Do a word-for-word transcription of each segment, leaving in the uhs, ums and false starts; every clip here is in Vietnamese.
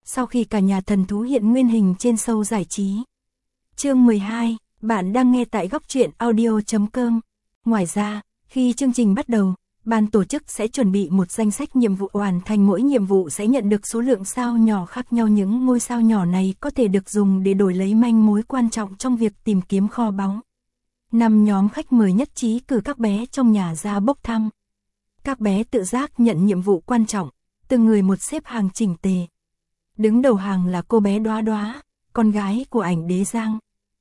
sau khi cả nhà thần thú hiện nguyên hình trên show giải trí. Chương mười hai, bạn đang nghe tại góc truyện audio chấm com. Ngoài ra, khi chương trình bắt đầu, ban tổ chức sẽ chuẩn bị một danh sách nhiệm vụ hoàn thành, mỗi nhiệm vụ sẽ nhận được số lượng sao nhỏ khác nhau. Những ngôi sao nhỏ này có thể được dùng để đổi lấy manh mối quan trọng trong việc tìm kiếm kho báu. Năm nhóm khách mời nhất trí cử các bé trong nhà ra bốc thăm. Các bé tự giác nhận nhiệm vụ quan trọng, từng người một xếp hàng chỉnh tề. Đứng đầu hàng là cô bé Đoá Đoá, con gái của ảnh đế Giang.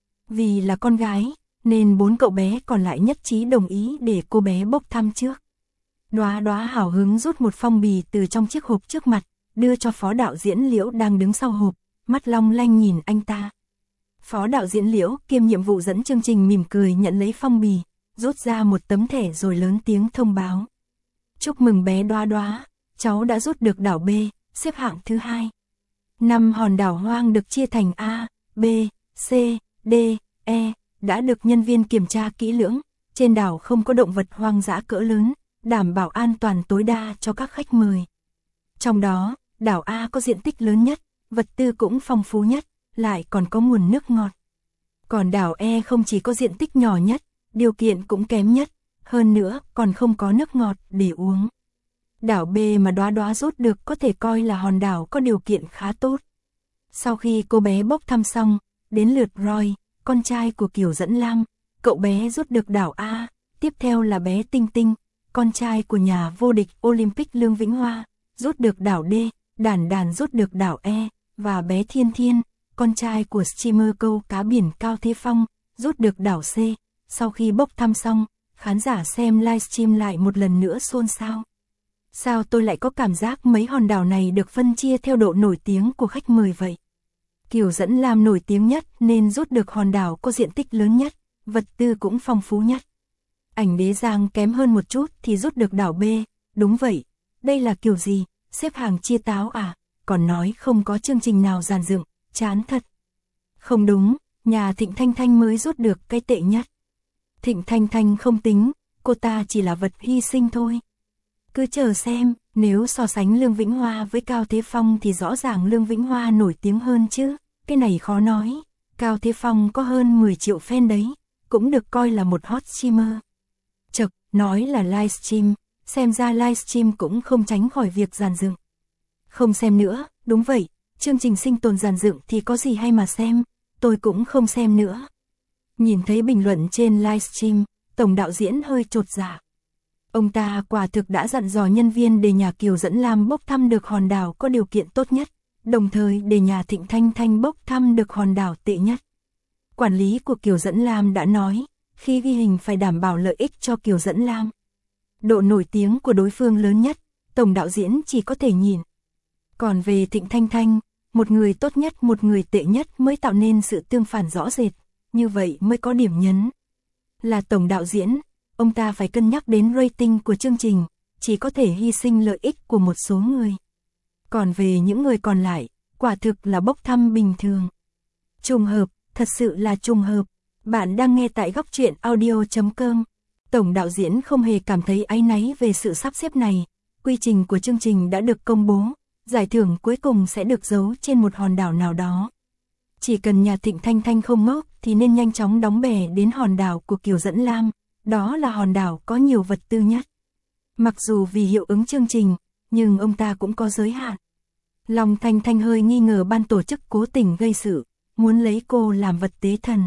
Vì là con gái, nên bốn cậu bé còn lại nhất trí đồng ý để cô bé bốc thăm trước. Đoá Đoá hào hứng rút một phong bì từ trong chiếc hộp trước mặt, đưa cho phó đạo diễn Liễu đang đứng sau hộp, mắt long lanh nhìn anh ta. Phó đạo diễn Liễu kiêm nhiệm vụ dẫn chương trình mỉm cười nhận lấy phong bì, rút ra một tấm thẻ rồi lớn tiếng thông báo. Chúc mừng bé Đoá Đoá, cháu đã rút được đảo B, xếp hạng thứ hai. Năm hòn đảo hoang được chia thành A, B, C, D, E, đã được nhân viên kiểm tra kỹ lưỡng. Trên đảo không có động vật hoang dã cỡ lớn, đảm bảo an toàn tối đa cho các khách mời. Trong đó, đảo A có diện tích lớn nhất, vật tư cũng phong phú nhất, lại còn có nguồn nước ngọt. Còn đảo E không chỉ có diện tích nhỏ nhất, điều kiện cũng kém nhất, hơn nữa còn không có nước ngọt để uống. Đảo B mà Đoá Đoá rút được có thể coi là hòn đảo có điều kiện khá tốt. Sau khi cô bé bốc thăm xong, đến lượt Roy, con trai của Kiều Dẫn Lam, cậu bé rút được đảo A, tiếp theo là bé Tinh Tinh, con trai của nhà vô địch Olympic Lương Vĩnh Hoa, rút được đảo D, Đản Đản rút được đảo E, và bé Thiên Thiên, con trai của streamer câu cá biển Cao Thế Phong, rút được đảo C. Sau khi bốc thăm xong, khán giả xem livestream lại một lần nữa xôn xao. Sao tôi lại có cảm giác mấy hòn đảo này được phân chia theo độ nổi tiếng của khách mời vậy? Kiều Dẫn Lam nổi tiếng nhất nên rút được hòn đảo có diện tích lớn nhất, vật tư cũng phong phú nhất. Ảnh đế Giang kém hơn một chút thì rút được đảo B, đúng vậy, đây là kiểu gì, xếp hàng chia táo à, còn nói không có chương trình nào dàn dựng, chán thật. Không đúng, nhà Thịnh Thanh Thanh mới rút được cái tệ nhất. Thịnh Thanh Thanh không tính, cô ta chỉ là vật hy sinh thôi. Cứ chờ xem, nếu so sánh Lương Vĩnh Hoa với Cao Thế Phong thì rõ ràng Lương Vĩnh Hoa nổi tiếng hơn chứ, cái này khó nói. Cao Thế Phong có hơn mười triệu fan đấy, cũng được coi là một hot streamer. Chật, nói là livestream, xem ra livestream cũng không tránh khỏi việc dàn dựng. Không xem nữa, đúng vậy, chương trình sinh tồn dàn dựng thì có gì hay mà xem, tôi cũng không xem nữa. Nhìn thấy bình luận trên livestream, tổng đạo diễn hơi chột dạ. Ông ta quả thực đã dặn dò nhân viên để nhà Kiều Dẫn Lam bốc thăm được hòn đảo có điều kiện tốt nhất, đồng thời để nhà Thịnh Thanh Thanh bốc thăm được hòn đảo tệ nhất. Quản lý của Kiều Dẫn Lam đã nói, khi ghi hình phải đảm bảo lợi ích cho Kiều Dẫn Lam. Độ nổi tiếng của đối phương lớn nhất, tổng đạo diễn chỉ có thể nhìn. Còn về Thịnh Thanh Thanh, một người tốt nhất một người tệ nhất mới tạo nên sự tương phản rõ rệt, như vậy mới có điểm nhấn. Là tổng đạo diễn, ông ta phải cân nhắc đến rating của chương trình, chỉ có thể hy sinh lợi ích của một số người. Còn về những người còn lại, quả thực là bốc thăm bình thường. Trùng hợp, thật sự là trùng hợp. Bạn đang nghe tại góc truyện audio chấm com. Tổng đạo diễn không hề cảm thấy áy náy về sự sắp xếp này. Quy trình của chương trình đã được công bố, giải thưởng cuối cùng sẽ được giấu trên một hòn đảo nào đó. Chỉ cần nhà Thịnh Thanh Thanh không ngốc thì nên nhanh chóng đóng bè đến hòn đảo của Kiều Dẫn Lam, đó là hòn đảo có nhiều vật tư nhất. Mặc dù vì hiệu ứng chương trình, nhưng ông ta cũng có giới hạn. Long Thanh Thanh hơi nghi ngờ ban tổ chức cố tình gây sự, muốn lấy cô làm vật tế thần.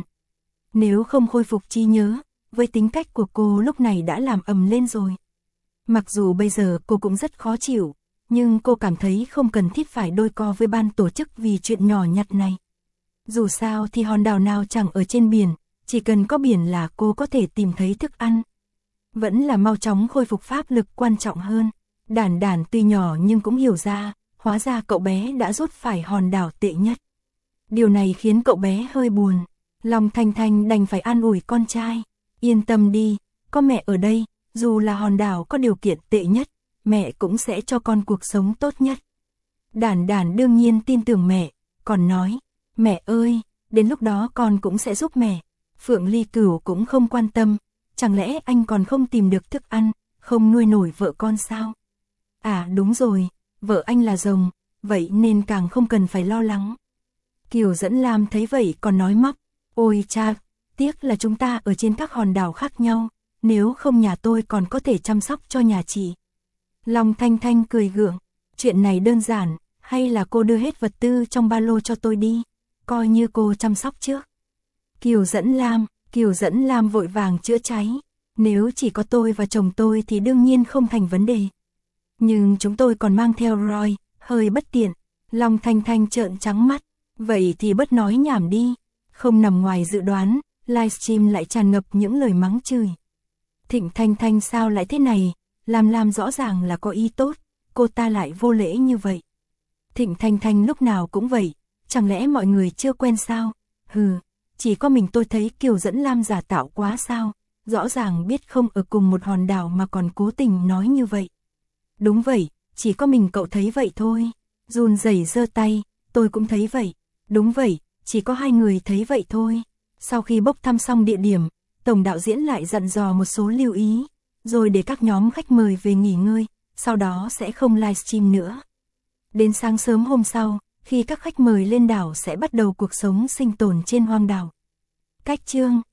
Nếu không khôi phục trí nhớ, với tính cách của cô lúc này đã làm ầm lên rồi. Mặc dù bây giờ cô cũng rất khó chịu, nhưng cô cảm thấy không cần thiết phải đôi co với ban tổ chức vì chuyện nhỏ nhặt này. Dù sao thì hòn đảo nào chẳng ở trên biển, chỉ cần có biển là cô có thể tìm thấy thức ăn. Vẫn là mau chóng khôi phục pháp lực quan trọng hơn. Đản Đản tuy nhỏ nhưng cũng hiểu ra, hóa ra cậu bé đã rút phải hòn đảo tệ nhất. Điều này khiến cậu bé hơi buồn. Long Thanh Thanh đành phải an ủi con trai. Yên tâm đi, có mẹ ở đây, dù là hòn đảo có điều kiện tệ nhất, mẹ cũng sẽ cho con cuộc sống tốt nhất. Đản Đản đương nhiên tin tưởng mẹ, còn nói, mẹ ơi, đến lúc đó con cũng sẽ giúp mẹ. Phượng Ly Cửu cũng không quan tâm, chẳng lẽ anh còn không tìm được thức ăn, không nuôi nổi vợ con sao? À đúng rồi, vợ anh là rồng, vậy nên càng không cần phải lo lắng. Kiều Dẫn Lam thấy vậy còn nói móc, ôi cha, tiếc là chúng ta ở trên các hòn đảo khác nhau, nếu không nhà tôi còn có thể chăm sóc cho nhà chị. Long Thanh Thanh cười gượng, chuyện này đơn giản, hay là cô đưa hết vật tư trong ba lô cho tôi đi, coi như cô chăm sóc trước. Kiều Dẫn Lam, Kiều Dẫn Lam vội vàng chữa cháy, nếu chỉ có tôi và chồng tôi thì đương nhiên không thành vấn đề. Nhưng chúng tôi còn mang theo Roy, hơi bất tiện. Long Thanh Thanh trợn trắng mắt, vậy thì bớt nói nhảm đi. Không nằm ngoài dự đoán, livestream lại tràn ngập những lời mắng chửi. Thịnh Thanh Thanh sao lại thế này, Lam Lam rõ ràng là có ý tốt, cô ta lại vô lễ như vậy. Thịnh Thanh Thanh lúc nào cũng vậy, chẳng lẽ mọi người chưa quen sao? Hừ, chỉ có mình tôi thấy Kiều Dẫn Lam giả tạo quá sao, rõ ràng biết không ở cùng một hòn đảo mà còn cố tình nói như vậy. Đúng vậy, chỉ có mình cậu thấy vậy thôi. Run rẩy giơ tay, tôi cũng thấy vậy. Đúng vậy, chỉ có hai người thấy vậy thôi. Sau khi bốc thăm xong địa điểm, tổng đạo diễn lại dặn dò một số lưu ý, rồi để các nhóm khách mời về nghỉ ngơi, sau đó sẽ không livestream nữa. Đến sáng sớm hôm sau, khi các khách mời lên đảo sẽ bắt đầu cuộc sống sinh tồn trên hoang đảo. Cách chương